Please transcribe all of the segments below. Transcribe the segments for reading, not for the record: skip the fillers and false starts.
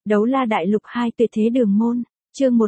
Đấu La Đại Lục 2 Tuyệt Thế Đường Môn, chương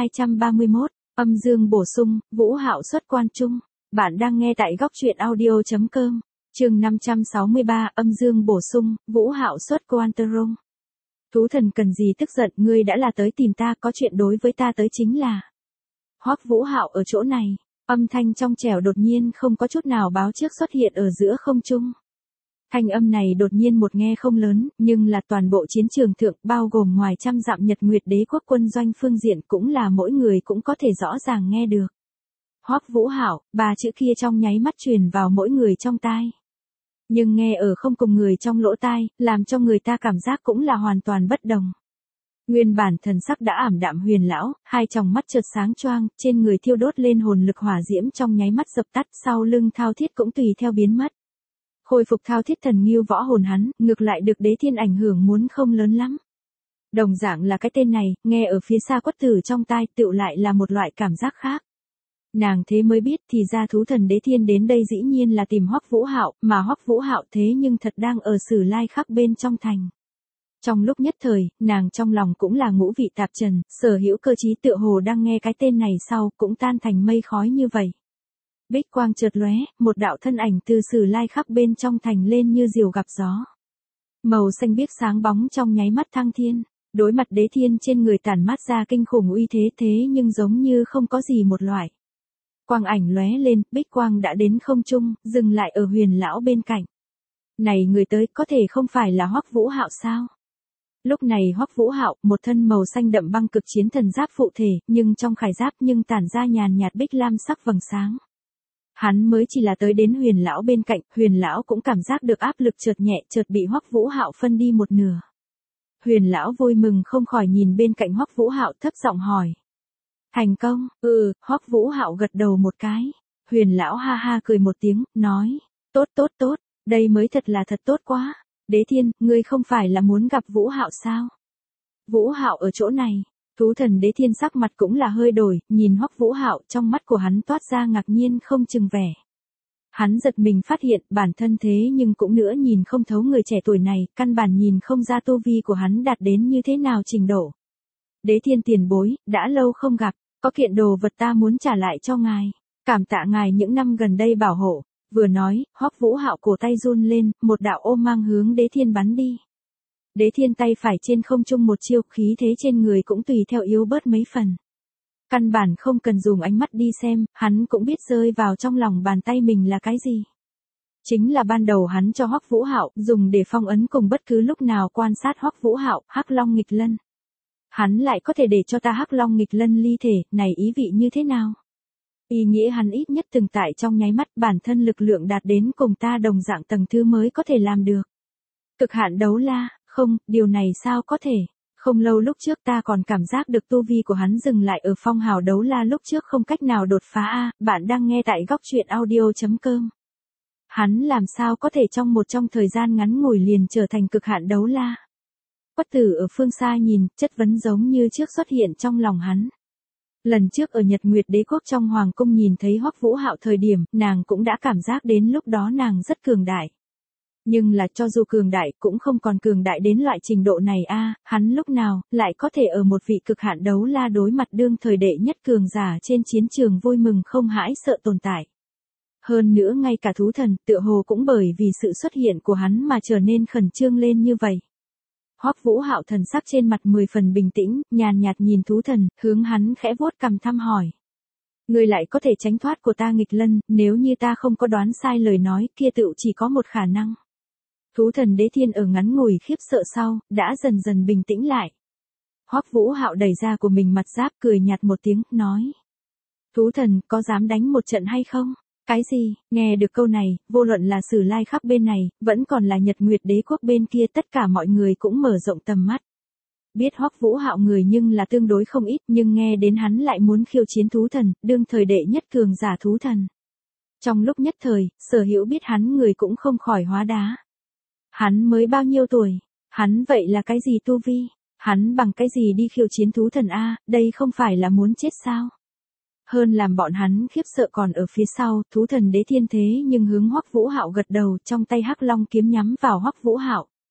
1231, âm dương bổ sung, Vũ Hạo xuất quan trung. Bạn đang nghe tại góc truyện audio.com, chương 563, âm dương bổ sung, Vũ Hạo xuất quan Terong. Thú thần cần gì tức giận, ngươi đã là tới tìm ta, có chuyện đối với ta tới chính là. Hoắc Vũ Hạo ở chỗ này, âm thanh trong trẻo đột nhiên không có chút nào báo trước xuất hiện ở giữa không trung. Thanh âm này đột nhiên một nghe không lớn, nhưng là toàn bộ chiến trường thượng bao gồm ngoài trăm dặm Nhật Nguyệt Đế quốc quân doanh phương diện cũng là mỗi người cũng có thể rõ ràng nghe được. Hoắc Vũ Hạo, ba chữ kia trong nháy mắt truyền vào mỗi người trong tai. Nhưng nghe ở không cùng người trong lỗ tai, làm cho người ta cảm giác cũng là hoàn toàn bất đồng. Nguyên bản thần sắc đã ảm đạm Huyền lão, hai tròng mắt chợt sáng choang, trên người thiêu đốt lên hồn lực hỏa diễm trong nháy mắt dập tắt, sau lưng Thao Thiết cũng tùy theo biến mất. Khôi phục Thao Thiết thần nghưu võ hồn hắn, ngược lại được Đế Thiên ảnh hưởng muốn không lớn lắm. Đồng dạng là cái tên này, nghe ở phía xa Quất Tử trong tai tựu lại là một loại cảm giác khác. Nàng thế mới biết thì ra thú thần Đế Thiên đến đây dĩ nhiên là tìm Hoắc Vũ Hạo, mà Hoắc Vũ Hạo thế nhưng thật đang ở Sử Lai Khắc bên trong thành. Trong lúc nhất thời, nàng trong lòng cũng là ngũ vị tạp trần, sở hữu cơ trí tựa hồ đang nghe cái tên này sau cũng tan thành mây khói như vậy. Bích quang chợt lóe, một đạo thân ảnh từ Sử Lai Khắc bên trong thành lên như diều gặp gió. Màu xanh biếc sáng bóng trong nháy mắt thăng thiên, đối mặt Đế Thiên trên người tản mát ra kinh khủng uy thế nhưng giống như không có gì một loại. Quang ảnh lóe lên, bích quang đã đến không trung, dừng lại ở Huyền lão bên cạnh. Này người tới có thể không phải là Hoắc Vũ Hạo sao? Lúc này Hoắc Vũ Hạo, một thân màu xanh đậm băng cực chiến thần giáp phụ thể, nhưng trong khải giáp nhưng tản ra nhàn nhạt bích lam sắc vầng sáng. Hắn mới chỉ là tới đến Huyền lão bên cạnh, Huyền lão cũng cảm giác được áp lực chợt nhẹ chợt bị Hoắc Vũ Hạo phân đi một nửa. Huyền lão vui mừng không khỏi nhìn bên cạnh Hoắc Vũ Hạo thấp giọng hỏi. Thành công, Hoắc Vũ Hạo gật đầu một cái. Huyền lão ha ha cười một tiếng, nói, tốt, đây mới thật là thật tốt quá. Đế Thiên, ngươi không phải là muốn gặp Vũ Hạo sao? Vũ Hạo ở chỗ này. Thú thần Đế Thiên sắc mặt cũng là hơi đổi, nhìn Hoắc Vũ Hạo, trong mắt của hắn toát ra ngạc nhiên không chừng vẻ. Hắn giật mình phát hiện bản thân thế nhưng cũng nữa nhìn không thấu người trẻ tuổi này, căn bản nhìn không ra tu vi của hắn đạt đến như thế nào trình độ. Đế Thiên tiền bối, đã lâu không gặp, có kiện đồ vật ta muốn trả lại cho ngài. Cảm tạ ngài những năm gần đây bảo hộ. Vừa nói, Hoắc Vũ Hạo cổ tay run lên, một đạo ô mang hướng Đế Thiên bắn đi. Đế Thiên tay phải trên không trung một chiêu, khí thế trên người cũng tùy theo yếu bớt mấy phần. Căn bản không cần dùng ánh mắt đi xem, hắn cũng biết rơi vào trong lòng bàn tay mình là cái gì. Chính là ban đầu hắn cho Hoắc Vũ Hạo dùng để phong ấn cùng bất cứ lúc nào quan sát Hoắc Vũ Hạo, Hắc Long nghịch lân. Hắn lại có thể để cho ta Hắc Long nghịch lân ly thể, này ý vị như thế nào? Ý nghĩa hắn ít nhất từng tại trong nháy mắt bản thân lực lượng đạt đến cùng ta đồng dạng tầng thứ mới có thể làm được. Cực hạn đấu la, không, điều này sao có thể? Không lâu lúc trước ta còn cảm giác được tu vi của hắn dừng lại ở phong hào đấu la lúc trước không cách nào đột phá bạn đang nghe tại góc truyện audio.com. Hắn làm sao có thể trong thời gian ngắn ngủi liền trở thành cực hạn đấu la? Quất Tử ở phương xa nhìn, chất vấn giống như trước xuất hiện trong lòng hắn. Lần trước ở Nhật Nguyệt Đế quốc trong hoàng cung nhìn thấy Hoắc Vũ Hạo thời điểm, nàng cũng đã cảm giác đến lúc đó nàng rất cường đại. Nhưng là cho dù cường đại cũng không còn cường đại đến loại trình độ này hắn lúc nào lại có thể ở một vị cực hạn đấu la đối mặt đương thời đệ nhất cường giả trên chiến trường vui mừng không hãi sợ tồn tại. Hơn nữa ngay cả thú thần tựa hồ cũng bởi vì sự xuất hiện của hắn mà trở nên khẩn trương lên như vậy. Hoắc Vũ Hạo thần sắc trên mặt 10 phần bình tĩnh, nhàn nhạt nhìn thú thần, hướng hắn khẽ vuốt cằm thăm hỏi. Ngươi lại có thể tránh thoát của ta nghịch lân, nếu như ta không có đoán sai lời nói, kia tựu chỉ có một khả năng. Thú thần Đế Thiên ở ngắn ngủi khiếp sợ sau, đã dần dần bình tĩnh lại. Hoắc Vũ Hạo đẩy ra của mình mặt giáp cười nhạt một tiếng, nói. Thú thần, có dám đánh một trận hay không? Cái gì? Nghe được câu này, vô luận là Sử Lai Khắc bên này, vẫn còn là Nhật Nguyệt Đế quốc bên kia tất cả mọi người cũng mở rộng tầm mắt. Biết Hoắc Vũ Hạo người nhưng là tương đối không ít nhưng nghe đến hắn lại muốn khiêu chiến thú thần, đương thời đệ nhất cường giả thú thần. Trong lúc nhất thời, sở hữu biết hắn người cũng không khỏi hóa đá. Hắn mới bao nhiêu tuổi? Hắn vậy là cái gì tu vi? Hắn bằng cái gì đi khiêu chiến thú thần đây không phải là muốn chết sao? Hơn làm bọn hắn khiếp sợ còn ở phía sau, thú thần Đế Thiên thế nhưng hướng Hoắc Vũ Hạo gật đầu, trong tay Hắc Long kiếm nhắm vào Hoắc Vũ Hạo.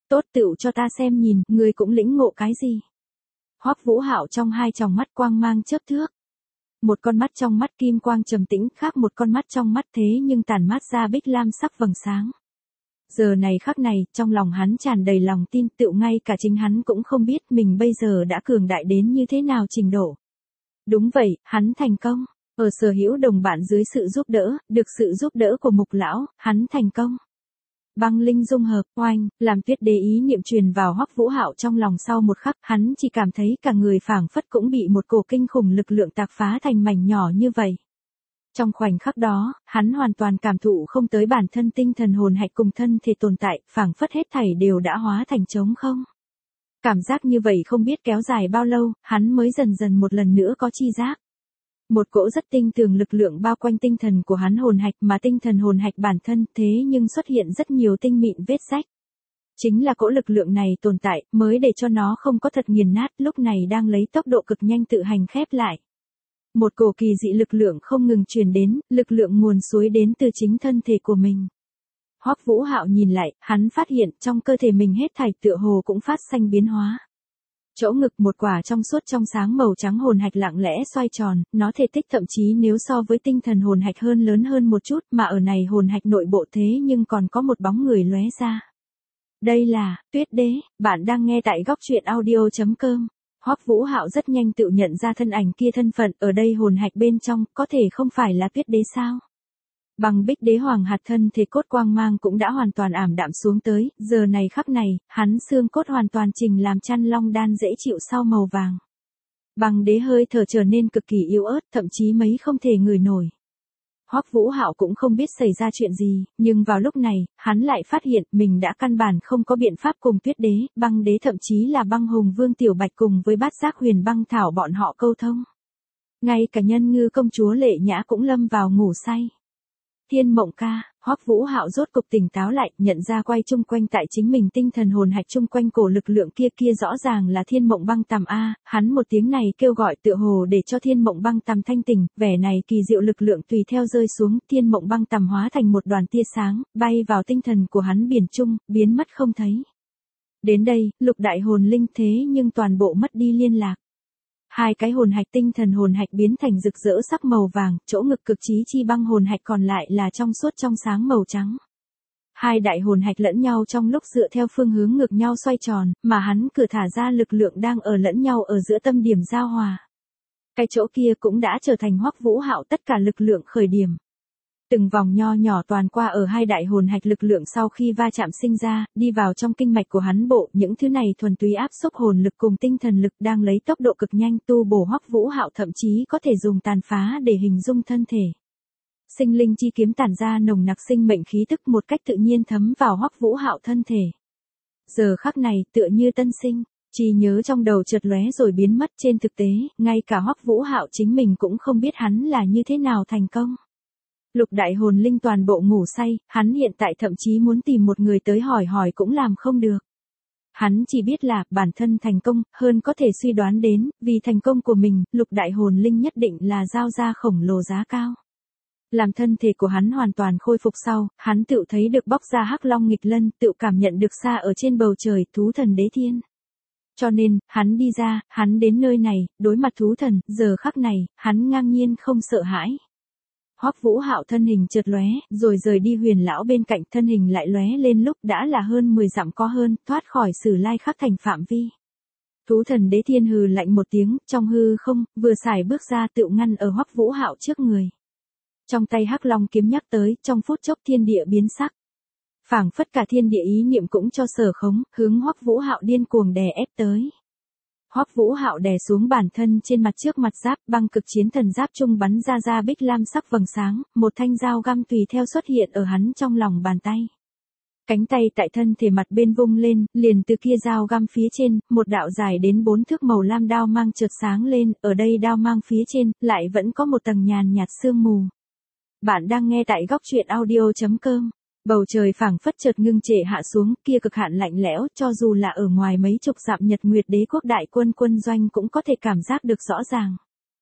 Tốt, tựu cho ta xem nhìn, ngươi cũng lĩnh ngộ cái gì? Hoắc Vũ Hạo trong hai tròng mắt quang mang chớp thước. Một con mắt trong mắt kim quang trầm tĩnh, khác một con mắt trong mắt thế nhưng tản mát ra bích lam sắc vầng sáng. Giờ này khắc này, trong lòng hắn tràn đầy lòng tin, tựu ngay cả chính hắn cũng không biết mình bây giờ đã cường đại đến như thế nào trình độ. Đúng vậy, hắn thành công. Ở sở hữu đồng bạn dưới sự giúp đỡ, được sự giúp đỡ của Mục lão, hắn thành công. Băng linh dung hợp, oanh, làm Tuyết Đế ý niệm truyền vào Hoắc Vũ Hạo trong lòng sau một khắc, hắn chỉ cảm thấy cả người phảng phất cũng bị một cổ kinh khủng lực lượng tạc phá thành mảnh nhỏ như vậy. Trong khoảnh khắc đó, hắn hoàn toàn cảm thụ không tới bản thân tinh thần hồn hạch cùng thân thể tồn tại, phảng phất hết thảy đều đã hóa thành trống không. Cảm giác như vậy không biết kéo dài bao lâu, hắn mới dần dần một lần nữa có chi giác. Một cỗ rất tinh tường lực lượng bao quanh tinh thần của hắn hồn hạch, mà tinh thần hồn hạch bản thân thế nhưng xuất hiện rất nhiều tinh mịn vết rách. Chính là cỗ lực lượng này tồn tại, mới để cho nó không có thật nghiền nát, lúc này đang lấy tốc độ cực nhanh tự hành khép lại. Một cổ kỳ dị lực lượng không ngừng truyền đến, lực lượng nguồn suối đến từ chính thân thể của mình. Hoắc Vũ Hạo nhìn lại, hắn phát hiện trong cơ thể mình hết thảy tựa hồ cũng phát sinh biến hóa. Chỗ ngực một quả trong suốt trong sáng màu trắng hồn hạch lặng lẽ xoay tròn, nó thể tích thậm chí nếu so với tinh thần hồn hạch hơn lớn hơn một chút, mà ở này hồn hạch nội bộ thế nhưng còn có một bóng người lóe ra. Đây là Tuyết Đế, bạn đang nghe tại góc truyện audio.com. Hoắc Vũ Hạo rất nhanh tự nhận ra thân ảnh kia thân phận, ở đây hồn hạch bên trong, có thể không phải là Tuyết Đế sao? Bằng Bích Đế Hoàng hạt thân thể cốt quang mang cũng đã hoàn toàn ảm đạm xuống tới, giờ này khắc này, hắn xương cốt hoàn toàn chỉnh làm chăn long đan dễ chịu sau màu vàng. Bằng Đế hơi thở trở nên cực kỳ yếu ớt, thậm chí mấy không thể ngửi nổi. Hoắc Vũ Hạo cũng không biết xảy ra chuyện gì, nhưng vào lúc này, hắn lại phát hiện mình đã căn bản không có biện pháp cùng Tuyết Đế, Băng Đế thậm chí là Băng Hùng Vương Tiểu Bạch cùng với Bát Giác Huyền Băng Thảo bọn họ câu thông. Ngay cả Nhân Ngư công chúa Lệ Nhã cũng lâm vào ngủ say. Thiên Mộng ca, Hoắc Vũ Hạo rốt cục tỉnh táo lại, nhận ra quay chung quanh tại chính mình tinh thần hồn hạch chung quanh cổ lực lượng kia rõ ràng là Thiên Mộng Băng Tằm a, hắn một tiếng này kêu gọi tựa hồ để cho Thiên Mộng Băng Tằm thanh tỉnh, vẻ này kỳ diệu lực lượng tùy theo rơi xuống, Thiên Mộng Băng Tằm hóa thành một đoàn tia sáng, bay vào tinh thần của hắn biển trung, biến mất không thấy. Đến đây, lục đại hồn linh thế nhưng toàn bộ mất đi liên lạc. Hai cái hồn hạch tinh thần hồn hạch biến thành rực rỡ sắc màu vàng, chỗ ngực cực trí chi băng hồn hạch còn lại là trong suốt trong sáng màu trắng. Hai đại hồn hạch lẫn nhau trong lúc dựa theo phương hướng ngược nhau xoay tròn, mà hắn cửa thả ra lực lượng đang ở lẫn nhau ở giữa tâm điểm giao hòa. Cái chỗ kia cũng đã trở thành Hoắc Vũ Hạo tất cả lực lượng khởi điểm. Từng vòng nho nhỏ toàn qua ở hai đại hồn hạch lực lượng sau khi va chạm sinh ra, đi vào trong kinh mạch của hắn bộ, những thứ này thuần túy áp xúc hồn lực cùng tinh thần lực đang lấy tốc độ cực nhanh tu bổ Hoắc Vũ Hạo, thậm chí có thể dùng tàn phá để hình dung thân thể. Sinh linh chi kiếm tản ra nồng nặc sinh mệnh khí tức một cách tự nhiên thấm vào Hoắc Vũ Hạo thân thể. Giờ khắc này tựa như tân sinh, trí nhớ trong đầu chợt lóe rồi biến mất, trên thực tế, ngay cả Hoắc Vũ Hạo chính mình cũng không biết hắn là như thế nào thành công. Lục đại hồn linh toàn bộ ngủ say, hắn hiện tại thậm chí muốn tìm một người tới hỏi hỏi cũng làm không được. Hắn chỉ biết là, bản thân thành công, hơn có thể suy đoán đến, vì thành công của mình, lục đại hồn linh nhất định là giao ra khổng lồ giá cao. Làm thân thể của hắn hoàn toàn khôi phục sau, hắn tự thấy được bóc ra hắc long nghịch lân, tự cảm nhận được xa ở trên bầu trời, thú thần đế thiên. Cho nên, hắn đi ra, hắn đến nơi này, đối mặt thú thần, giờ khắc này, hắn ngang nhiên không sợ hãi. Hoắc Vũ Hạo thân hình chợt lóe, rồi rời đi Huyền lão bên cạnh, thân hình lại lóe lên lúc đã là hơn 10 dặm có hơn, thoát khỏi Sử Lai Khắc thành phạm vi. Thú thần đế thiên hừ lạnh một tiếng, trong hư không, vừa xài bước ra tựu ngăn ở Hoắc Vũ Hạo trước người. Trong tay hắc long kiếm nhắc tới, trong phút chốc thiên địa biến sắc. Phảng phất cả thiên địa ý niệm cũng cho sở khống, hướng Hoắc Vũ Hạo điên cuồng đè ép tới. Hoắc Vũ Hạo đè xuống bản thân trên mặt trước mặt giáp, băng cực chiến thần giáp trung bắn ra bích lam sắc vầng sáng, một thanh dao găm tùy theo xuất hiện ở hắn trong lòng bàn tay. Cánh tay tại thân thể mặt bên vung lên, liền từ kia dao găm phía trên, một đạo dài đến 4 thước màu lam đao mang chợt sáng lên, ở đây đao mang phía trên, lại vẫn có một tầng nhàn nhạt sương mù. Bạn đang nghe tại góc truyện audio.com. Bầu trời phảng phất chợt ngưng trệ hạ xuống, kia cực hạn lạnh lẽo, cho dù là ở ngoài mấy chục dặm Nhật Nguyệt Đế quốc đại quân doanh cũng có thể cảm giác được rõ ràng.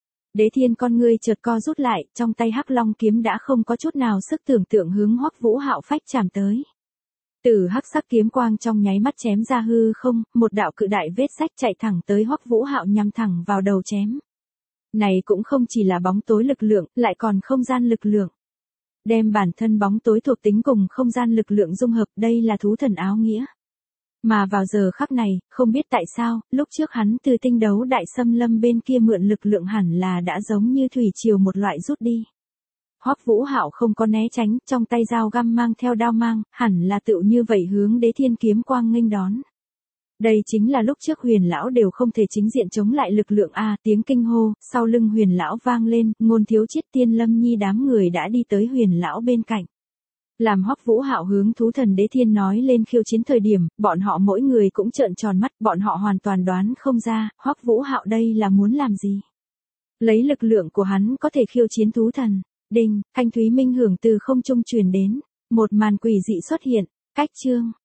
Đế thiên con ngươi chợt co rút lại, trong tay hắc long kiếm đã không có chút nào sức tưởng tượng hướng Hoắc Vũ Hạo phách chạm tới. Tử hắc sắc kiếm quang trong nháy mắt chém ra hư không, một đạo cự đại vết rách chạy thẳng tới Hoắc Vũ Hạo nhắm thẳng vào đầu chém. Này cũng không chỉ là bóng tối lực lượng, lại còn không gian lực lượng. Đem bản thân bóng tối thuộc tính cùng không gian lực lượng dung hợp, đây là thú thần áo nghĩa. Mà vào giờ khắc này, không biết tại sao, lúc trước hắn từ tinh đấu đại xâm lâm bên kia mượn lực lượng hẳn là đã giống như thủy triều một loại rút đi. Hoắc Vũ Hạo không có né tránh, trong tay dao găm mang theo đao mang, hẳn là tựu như vậy hướng Đế Thiên kiếm quang nghênh đón. Đây chính là lúc trước Huyền lão đều không thể chính diện chống lại lực lượng a, tiếng kinh hô, sau lưng Huyền lão vang lên, Ngôn Thiếu Chiết Tiên Lâm Nhi đám người đã đi tới Huyền lão bên cạnh. Làm Hoắc Vũ Hạo hướng thú thần Đế Thiên nói lên khiêu chiến thời điểm, bọn họ mỗi người cũng trợn tròn mắt, bọn họ hoàn toàn đoán không ra, Hoắc Vũ Hạo đây là muốn làm gì. Lấy lực lượng của hắn có thể khiêu chiến thú thần. Đinh, thanh thúy minh hưởng từ không trung truyền đến, một màn quỷ dị xuất hiện, cách chương.